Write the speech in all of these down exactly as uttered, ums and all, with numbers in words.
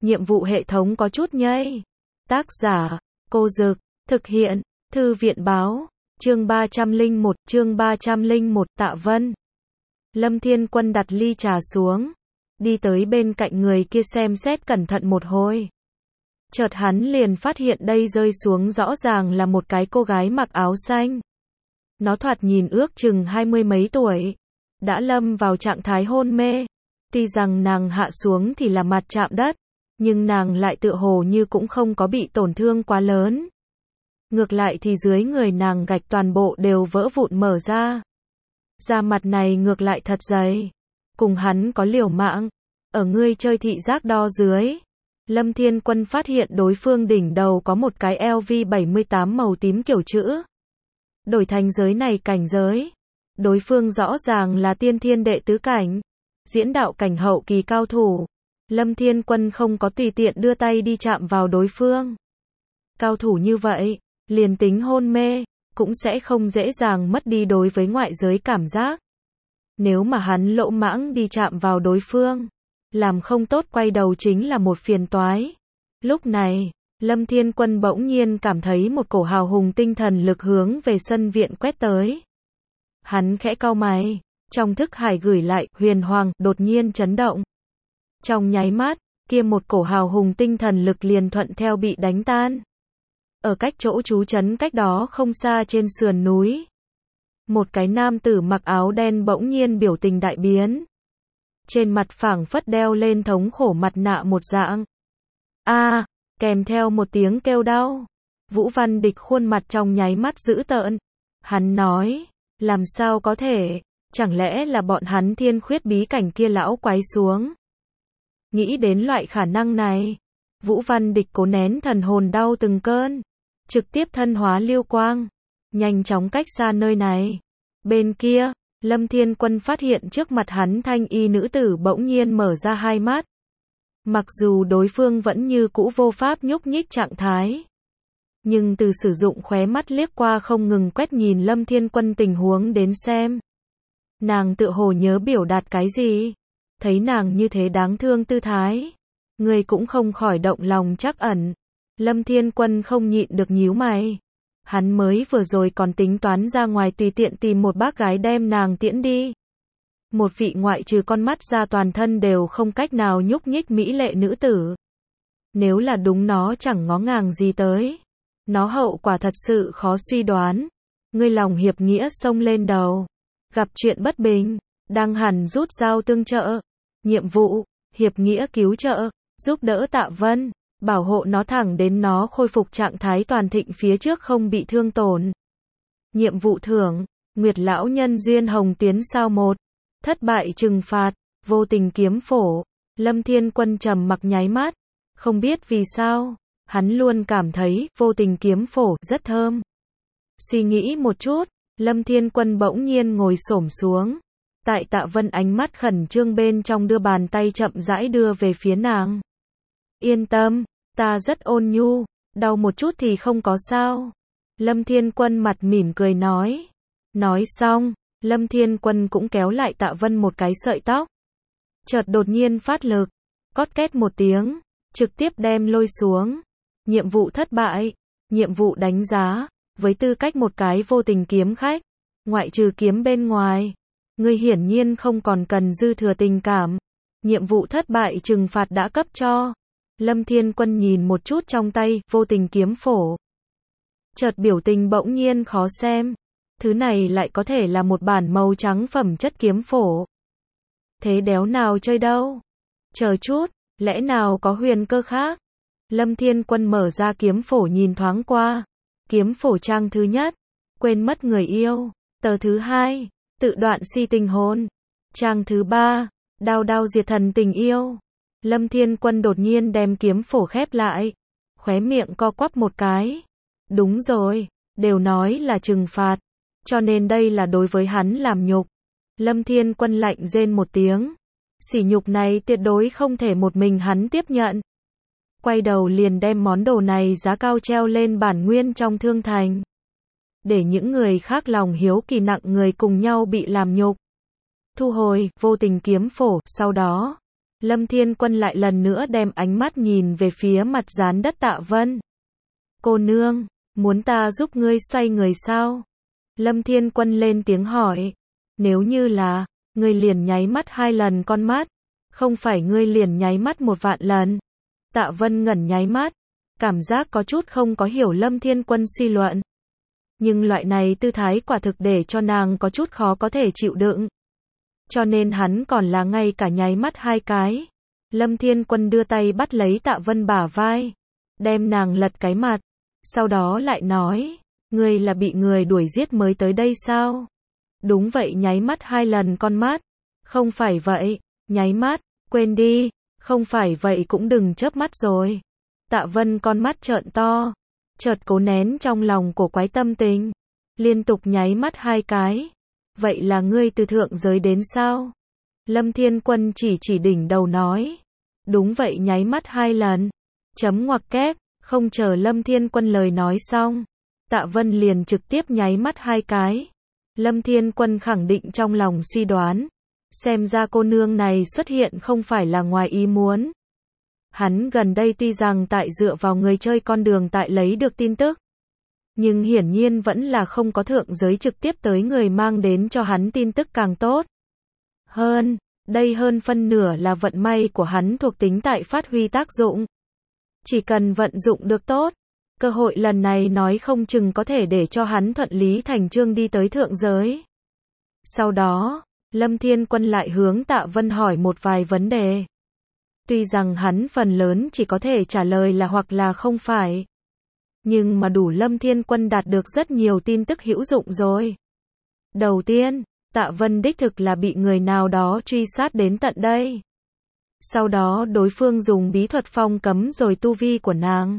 nhiệm vụ hệ thống có chút nhây. Tác giả, Cô Dực, thực hiện, Thư viện báo, chương ba trăm lẻ một, chương ba trăm lẻ một, Tạ Vân. Lâm Thiên Quân đặt ly trà xuống, đi tới bên cạnh người kia xem xét cẩn thận một hồi. Chợt hắn liền phát hiện đây rơi xuống rõ ràng là một cái cô gái mặc áo xanh. Nó thoạt nhìn ước chừng hai mươi mấy tuổi, đã lâm vào trạng thái hôn mê. Tuy rằng nàng hạ xuống thì là mặt chạm đất, nhưng nàng lại tựa hồ như cũng không có bị tổn thương quá lớn. Ngược lại thì dưới người nàng gạch toàn bộ đều vỡ vụn mở ra. Da mặt này ngược lại thật dày. Cùng hắn có liều mạng. Ở ngươi chơi thị giác đo dưới. Lâm Thiên Quân phát hiện đối phương đỉnh đầu có một cái L V bảy mươi tám màu tím kiểu chữ. Đổi thành giới này cảnh giới. Đối phương rõ ràng là tiên thiên đệ tứ cảnh. Diễn đạo cảnh hậu kỳ cao thủ. Lâm Thiên Quân không có tùy tiện đưa tay đi chạm vào đối phương. Cao thủ như vậy, liền tính hôn mê, cũng sẽ không dễ dàng mất đi đối với ngoại giới cảm giác. Nếu mà hắn lỗ mãng đi chạm vào đối phương, làm không tốt quay đầu chính là một phiền toái. Lúc này, Lâm Thiên Quân bỗng nhiên cảm thấy một cổ hào hùng tinh thần lực hướng về sân viện quét tới. Hắn khẽ cau mày, trong thức hải gửi lại, huyền hoàng, đột nhiên chấn động. Trong nháy mắt, kia một cổ hào hùng tinh thần lực liền thuận theo bị đánh tan. Ở cách chỗ trú trấn cách đó không xa trên sườn núi. Một cái nam tử mặc áo đen bỗng nhiên biểu tình đại biến. Trên mặt phảng phất đeo lên thống khổ mặt nạ một dạng. A, kèm theo một tiếng kêu đau. Vũ Văn Địch khuôn mặt trong nháy mắt dữ tợn. Hắn nói, làm sao có thể, chẳng lẽ là bọn hắn thiên khuyết bí cảnh kia lão quái xuống. Nghĩ đến loại khả năng này, Vũ Văn Địch cố nén thần hồn đau từng cơn, trực tiếp thân hóa lưu quang, nhanh chóng cách xa nơi này. Bên kia, Lâm Thiên Quân phát hiện trước mặt hắn thanh y nữ tử bỗng nhiên mở ra hai mắt. Mặc dù đối phương vẫn như cũ vô pháp nhúc nhích trạng thái, nhưng từ sử dụng khóe mắt liếc qua không ngừng quét nhìn Lâm Thiên Quân tình huống đến xem. Nàng tự hồ nhớ biểu đạt cái gì? Thấy nàng như thế đáng thương tư thái, người cũng không khỏi động lòng trắc ẩn. Lâm Thiên Quân không nhịn được nhíu mày. Hắn mới vừa rồi còn tính toán ra ngoài tùy tiện tìm một bác gái đem nàng tiễn đi. Một vị ngoại trừ con mắt ra toàn thân đều không cách nào nhúc nhích mỹ lệ nữ tử. Nếu là đúng nó chẳng ngó ngàng gì tới. Nó hậu quả thật sự khó suy đoán. Ngươi lòng hiệp nghĩa xông lên đầu. Gặp chuyện bất bình, đang hẳn rút dao tương trợ. Nhiệm vụ, hiệp nghĩa cứu trợ, giúp đỡ Tạ Vân, bảo hộ nó thẳng đến nó khôi phục trạng thái toàn thịnh phía trước không bị thương tổn. Nhiệm vụ thưởng, Nguyệt lão nhân duyên hồng tiến sao một. Thất bại trừng phạt, vô tình kiếm phổ. Lâm Thiên Quân trầm mặc nháy mắt, không biết vì sao, hắn luôn cảm thấy vô tình kiếm phổ rất thơm. Suy nghĩ một chút, Lâm Thiên Quân bỗng nhiên ngồi xổm xuống. Tại Tạ Vân ánh mắt khẩn trương bên trong đưa bàn tay chậm rãi đưa về phía nàng. Yên tâm, ta rất ôn nhu, đau một chút thì không có sao. Lâm Thiên Quân mặt mỉm cười nói. Nói xong, Lâm Thiên Quân cũng kéo lại Tạ Vân một cái sợi tóc. Chợt đột nhiên phát lực, cót két một tiếng, trực tiếp đem lôi xuống. Nhiệm vụ thất bại, nhiệm vụ đánh giá, với tư cách một cái vô tình kiếm khách, ngoại trừ kiếm bên ngoài. Ngươi hiển nhiên không còn cần dư thừa tình cảm. Nhiệm vụ thất bại trừng phạt đã cấp cho. Lâm Thiên Quân nhìn một chút trong tay, vô tình kiếm phổ. Chợt biểu tình bỗng nhiên khó xem. Thứ này lại có thể là một bản màu trắng phẩm chất kiếm phổ. Thế đéo nào chơi đâu. Chờ chút, lẽ nào có huyền cơ khác? Lâm Thiên Quân mở ra kiếm phổ nhìn thoáng qua. Kiếm phổ trang thứ nhất, quên mất người yêu. Tờ thứ hai, tự đoạn si tình hồn. Trang thứ ba, đao đao diệt thần tình yêu. Lâm Thiên Quân đột nhiên đem kiếm phổ khép lại. Khóe miệng co quắp một cái. Đúng rồi, đều nói là trừng phạt. Cho nên đây là đối với hắn làm nhục. Lâm Thiên Quân lạnh rên một tiếng. Sỉ nhục này tuyệt đối không thể một mình hắn tiếp nhận. Quay đầu liền đem món đồ này giá cao treo lên bản nguyên trong thương thành. Để những người khác lòng hiếu kỳ nặng người cùng nhau bị làm nhục. Thu hồi vô tình kiếm phổ, sau đó Lâm Thiên Quân lại lần nữa đem ánh mắt nhìn về phía mặt dán đất Tạ Vân. Cô nương, muốn ta giúp ngươi xoay người sao? Lâm Thiên Quân lên tiếng hỏi. Nếu như là, ngươi liền nháy mắt hai lần con mắt, không phải ngươi liền nháy mắt một vạn lần. Tạ Vân ngẩn nháy mắt, cảm giác có chút không có hiểu Lâm Thiên Quân suy luận. Nhưng loại này tư thái quả thực để cho nàng có chút khó có thể chịu đựng. Cho nên hắn còn là ngay cả nháy mắt hai cái. Lâm Thiên Quân đưa tay bắt lấy Tạ Vân bả vai, đem nàng lật cái mặt, sau đó lại nói, ngươi là bị người đuổi giết mới tới đây sao? Đúng vậy, nháy mắt hai lần con mắt. Không phải vậy, nháy mắt, quên đi, không phải vậy cũng đừng chớp mắt rồi. Tạ Vân con mắt trợn to, chợt cố nén trong lòng cổ quái tâm tình, liên tục nháy mắt hai cái. Vậy là ngươi từ thượng giới đến sao? Lâm Thiên Quân chỉ chỉ đỉnh đầu nói. Đúng vậy, nháy mắt hai lần. Chấm ngoặc kép, không chờ Lâm Thiên Quân lời nói xong, Tạ Vân liền trực tiếp nháy mắt hai cái. Lâm Thiên Quân khẳng định trong lòng suy đoán, xem ra cô nương này xuất hiện không phải là ngoài ý muốn. Hắn gần đây tuy rằng tại dựa vào người chơi con đường tại lấy được tin tức, nhưng hiển nhiên vẫn là không có thượng giới trực tiếp tới người mang đến cho hắn tin tức càng tốt. Hơn, đây hơn phân nửa là vận may của hắn thuộc tính tại phát huy tác dụng. Chỉ cần vận dụng được tốt, cơ hội lần này nói không chừng có thể để cho hắn thuận lý thành chương đi tới thượng giới. Sau đó, Lâm Thiên Quân lại hướng Tạ Vân hỏi một vài vấn đề. Tuy rằng hắn phần lớn chỉ có thể trả lời là hoặc là không phải, nhưng mà đủ Lâm Thiên Quân đạt được rất nhiều tin tức hữu dụng rồi. Đầu tiên, Tạ Vân đích thực là bị người nào đó truy sát đến tận đây. Sau đó đối phương dùng bí thuật phong cấm rồi tu vi của nàng.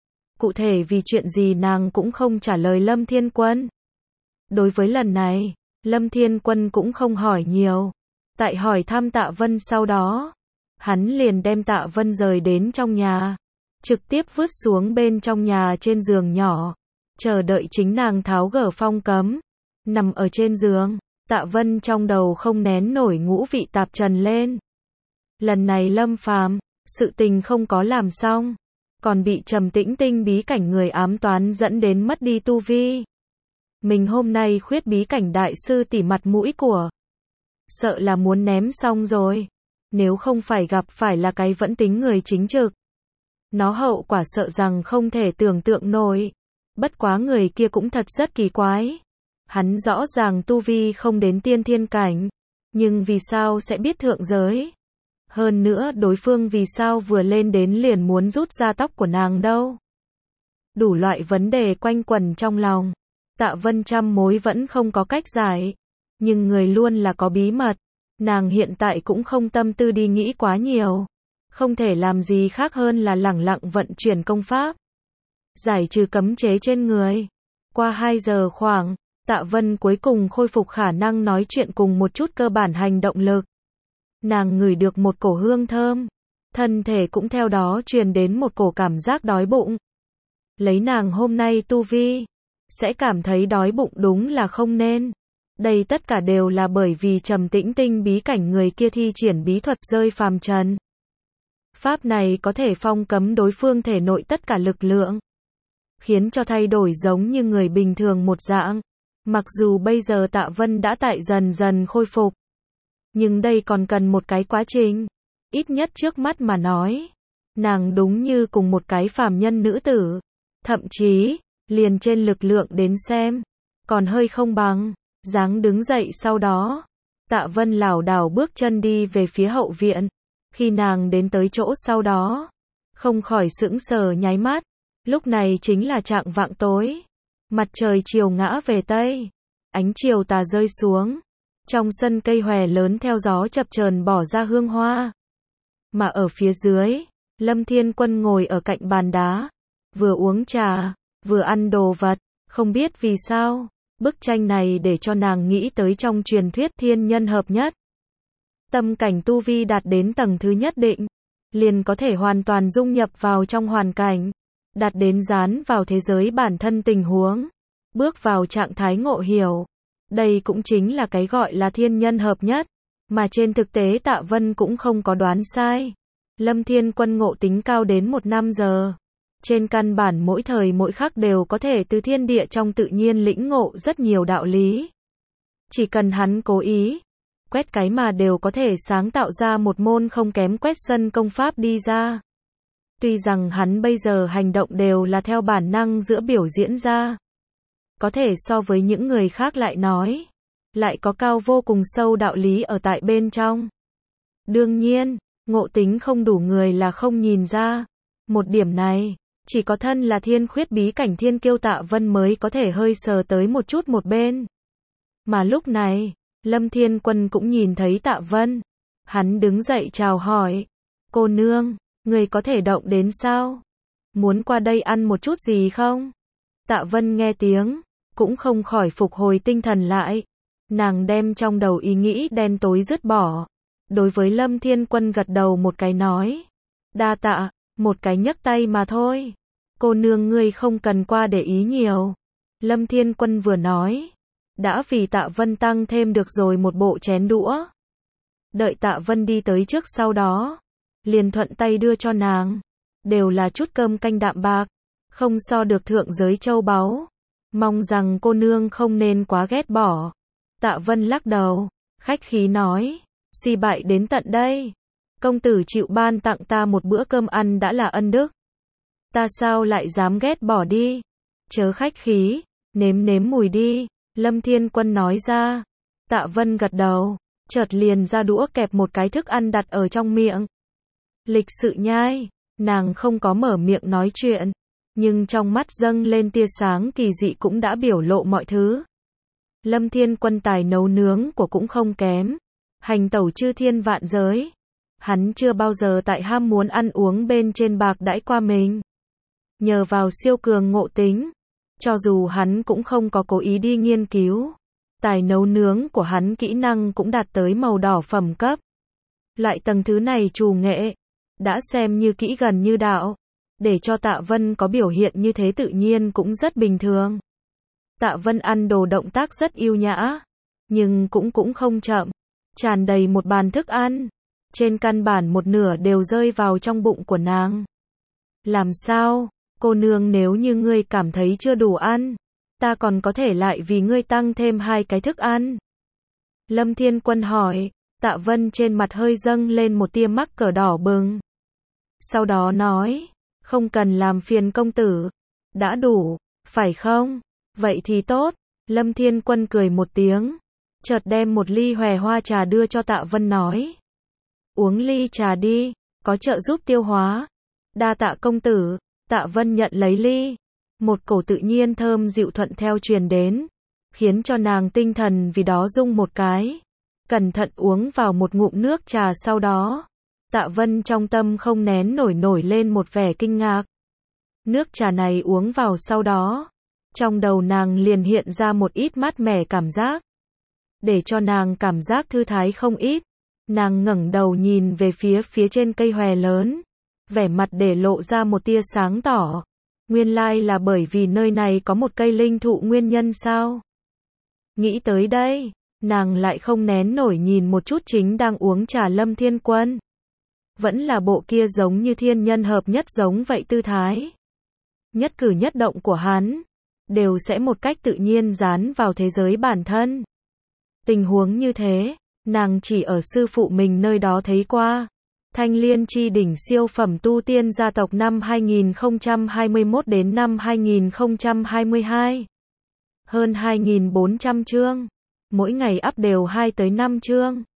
Cụ thể vì chuyện gì nàng cũng không trả lời Lâm Thiên Quân. Đối với lần này, Lâm Thiên Quân cũng không hỏi nhiều. Tại hỏi thăm Tạ Vân sau đó, hắn liền đem Tạ Vân rời đến trong nhà, trực tiếp vứt xuống bên trong nhà trên giường nhỏ, chờ đợi chính nàng tháo gỡ phong cấm. Nằm ở trên giường, Tạ Vân trong đầu không nén nổi ngũ vị tạp trần lên. Lần này Lâm Phàm, sự tình không có làm xong, còn bị Trầm Tĩnh Tinh bí cảnh người ám toán dẫn đến mất đi tu vi. Mình hôm nay khuyết bí cảnh đại sư tỉ mặt mũi của, sợ là muốn ném xong rồi. Nếu không phải gặp phải là cái vẫn tính người chính trực, nó hậu quả sợ rằng không thể tưởng tượng nổi. Bất quá người kia cũng thật rất kỳ quái. Hắn rõ ràng tu vi không đến tiên thiên cảnh, nhưng vì sao sẽ biết thượng giới? Hơn nữa đối phương vì sao vừa lên đến liền muốn rút ra tóc của nàng đâu? Đủ loại vấn đề quanh quẩn trong lòng. Tạ Vân trăm mối vẫn không có cách giải. Nhưng người luôn là có bí mật. Nàng hiện tại cũng không tâm tư đi nghĩ quá nhiều. Không thể làm gì khác hơn là lẳng lặng vận chuyển công pháp, giải trừ cấm chế trên người. Qua hai giờ khoảng, Tạ Vân cuối cùng khôi phục khả năng nói chuyện cùng một chút cơ bản hành động lực. Nàng ngửi được một cổ hương thơm, thân thể cũng theo đó truyền đến một cổ cảm giác đói bụng. Lấy nàng hôm nay tu vi, sẽ cảm thấy đói bụng đúng là không nên. Đây tất cả đều là bởi vì Trầm Tĩnh Tinh bí cảnh người kia thi triển bí thuật rơi phàm trần. Pháp này có thể phong cấm đối phương thể nội tất cả lực lượng, khiến cho thay đổi giống như người bình thường một dạng. Mặc dù bây giờ Tạ Vân đã tại dần dần khôi phục, nhưng đây còn cần một cái quá trình. Ít nhất trước mắt mà nói, nàng đúng như cùng một cái phàm nhân nữ tử. Thậm chí, liền trên lực lượng đến xem, còn hơi không bằng. Dáng đứng dậy sau đó, Tạ Vân lảo đảo bước chân đi về phía hậu viện. Khi nàng đến tới chỗ sau đó, không khỏi sững sờ nháy mắt. Lúc này chính là trạng vạng tối. Mặt trời chiều ngã về tây, ánh chiều tà rơi xuống. Trong sân cây hòe lớn theo gió chập chờn bỏ ra hương hoa. Mà ở phía dưới, Lâm Thiên Quân ngồi ở cạnh bàn đá, vừa uống trà, vừa ăn đồ vật. Không biết vì sao, bức tranh này để cho nàng nghĩ tới trong truyền thuyết thiên nhân hợp nhất. Tâm cảnh tu vi đạt đến tầng thứ nhất định, liền có thể hoàn toàn dung nhập vào trong hoàn cảnh, đạt đến dán vào thế giới bản thân tình huống, bước vào trạng thái ngộ hiểu. Đây cũng chính là cái gọi là thiên nhân hợp nhất, Mà trên thực tế Tạ Vân cũng không có đoán sai. Lâm Thiên Quân ngộ tính cao đến một năm giờ. Trên căn bản mỗi thời mỗi khắc đều có thể từ thiên địa trong tự nhiên lĩnh ngộ rất nhiều đạo lý. Chỉ cần hắn cố ý, quét cái mà đều có thể sáng tạo ra một môn không kém quét sân công pháp đi ra. Tuy rằng hắn bây giờ hành động đều là theo bản năng giữa biểu diễn ra. Có thể so với những người khác lại nói, lại có cao vô cùng sâu đạo lý ở tại bên trong. Đương nhiên, ngộ tính không đủ người là không nhìn ra. Một điểm này, chỉ có thân là thiên khuyết bí cảnh thiên kiêu Tạ Vân mới có thể hơi sờ tới một chút một bên. Mà lúc này, Lâm Thiên Quân cũng nhìn thấy Tạ Vân. Hắn đứng dậy chào hỏi. Cô nương, người có thể động đến sao? Muốn qua đây ăn một chút gì không? Tạ Vân nghe tiếng, cũng không khỏi phục hồi tinh thần lại. Nàng đem trong đầu ý nghĩ đen tối dứt bỏ. Đối với Lâm Thiên Quân gật đầu một cái nói. Đa tạ, một cái nhấc tay mà thôi. Cô nương ngươi không cần qua để ý nhiều. Lâm Thiên Quân vừa nói, đã vì Tạ Vân tăng thêm được rồi một bộ chén đũa. Đợi Tạ Vân đi tới trước sau đó, liền thuận tay đưa cho nàng. Đều là chút cơm canh đạm bạc, không so được thượng giới châu báu. Mong rằng cô nương không nên quá ghét bỏ. Tạ Vân lắc đầu, khách khí nói, suy bại đến tận đây. Công tử chịu ban tặng ta một bữa cơm ăn đã là ân đức. Ta sao lại dám ghét bỏ đi? Chớ khách khí, nếm nếm mùi đi. Lâm Thiên Quân nói ra. Tạ Vân gật đầu, chợt liền ra đũa kẹp một cái thức ăn đặt ở trong miệng. Lịch sự nhai, nàng không có mở miệng nói chuyện, nhưng trong mắt dâng lên tia sáng kỳ dị cũng đã biểu lộ mọi thứ. Lâm Thiên Quân tài nấu nướng của cũng không kém, hành tẩu chư thiên vạn giới. Hắn chưa bao giờ tại ham muốn ăn uống bên trên bạc đãi qua mình. Nhờ vào siêu cường ngộ tính, cho dù hắn cũng không có cố ý đi nghiên cứu, tài nấu nướng của hắn kỹ năng cũng đạt tới màu đỏ phẩm cấp. Loại tầng thứ này trù nghệ, đã xem như kỹ gần như đạo. Để cho Tạ Vân có biểu hiện như thế tự nhiên cũng rất bình thường. Tạ Vân ăn đồ động tác rất yêu nhã, nhưng cũng cũng không chậm, tràn đầy một bàn thức ăn. Trên căn bản một nửa đều rơi vào trong bụng của nàng. Làm sao, cô nương, nếu như ngươi cảm thấy chưa đủ ăn, ta còn có thể lại vì ngươi tăng thêm hai cái thức ăn. Lâm Thiên Quân hỏi. Tạ Vân trên mặt hơi dâng lên một tia mắc cỡ đỏ bừng. Sau đó nói, không cần làm phiền công tử, đã đủ, phải không? Vậy thì tốt. Lâm Thiên Quân cười một tiếng, chợt đem một ly hòe hoa trà đưa cho Tạ Vân nói. Uống ly trà đi, có trợ giúp tiêu hóa. Đa tạ công tử. Tạ Vân nhận lấy ly. Một cổ tự nhiên thơm dịu thuận theo truyền đến, khiến cho nàng tinh thần vì đó rung một cái. Cẩn thận uống vào một ngụm nước trà sau đó. Tạ Vân trong tâm không nén nổi nổi lên một vẻ kinh ngạc. Nước trà này uống vào sau đó, trong đầu nàng liền hiện ra một ít mát mẻ cảm giác. Để cho nàng cảm giác thư thái không ít. Nàng ngẩng đầu nhìn về phía phía trên cây hòe lớn, vẻ mặt để lộ ra một tia sáng tỏ. Nguyên lai là bởi vì nơi này có một cây linh thụ nguyên nhân sao? Nghĩ tới đây, nàng lại không nén nổi nhìn một chút chính đang uống trà Lâm Thiên Quân. Vẫn là bộ kia giống như thiên nhân hợp nhất giống vậy tư thái. Nhất cử nhất động của hắn, đều sẽ một cách tự nhiên dán vào thế giới bản thân. Tình huống như thế, nàng chỉ ở sư phụ mình nơi đó thấy qua. Thanh Liên chi đỉnh siêu phẩm tu tiên gia tộc năm hai nghìn không trăm hai mươi mốt đến năm hai nghìn không trăm hai mươi hai. Hơn hai nghìn bốn trăm chương. Mỗi ngày up đều hai tới năm chương.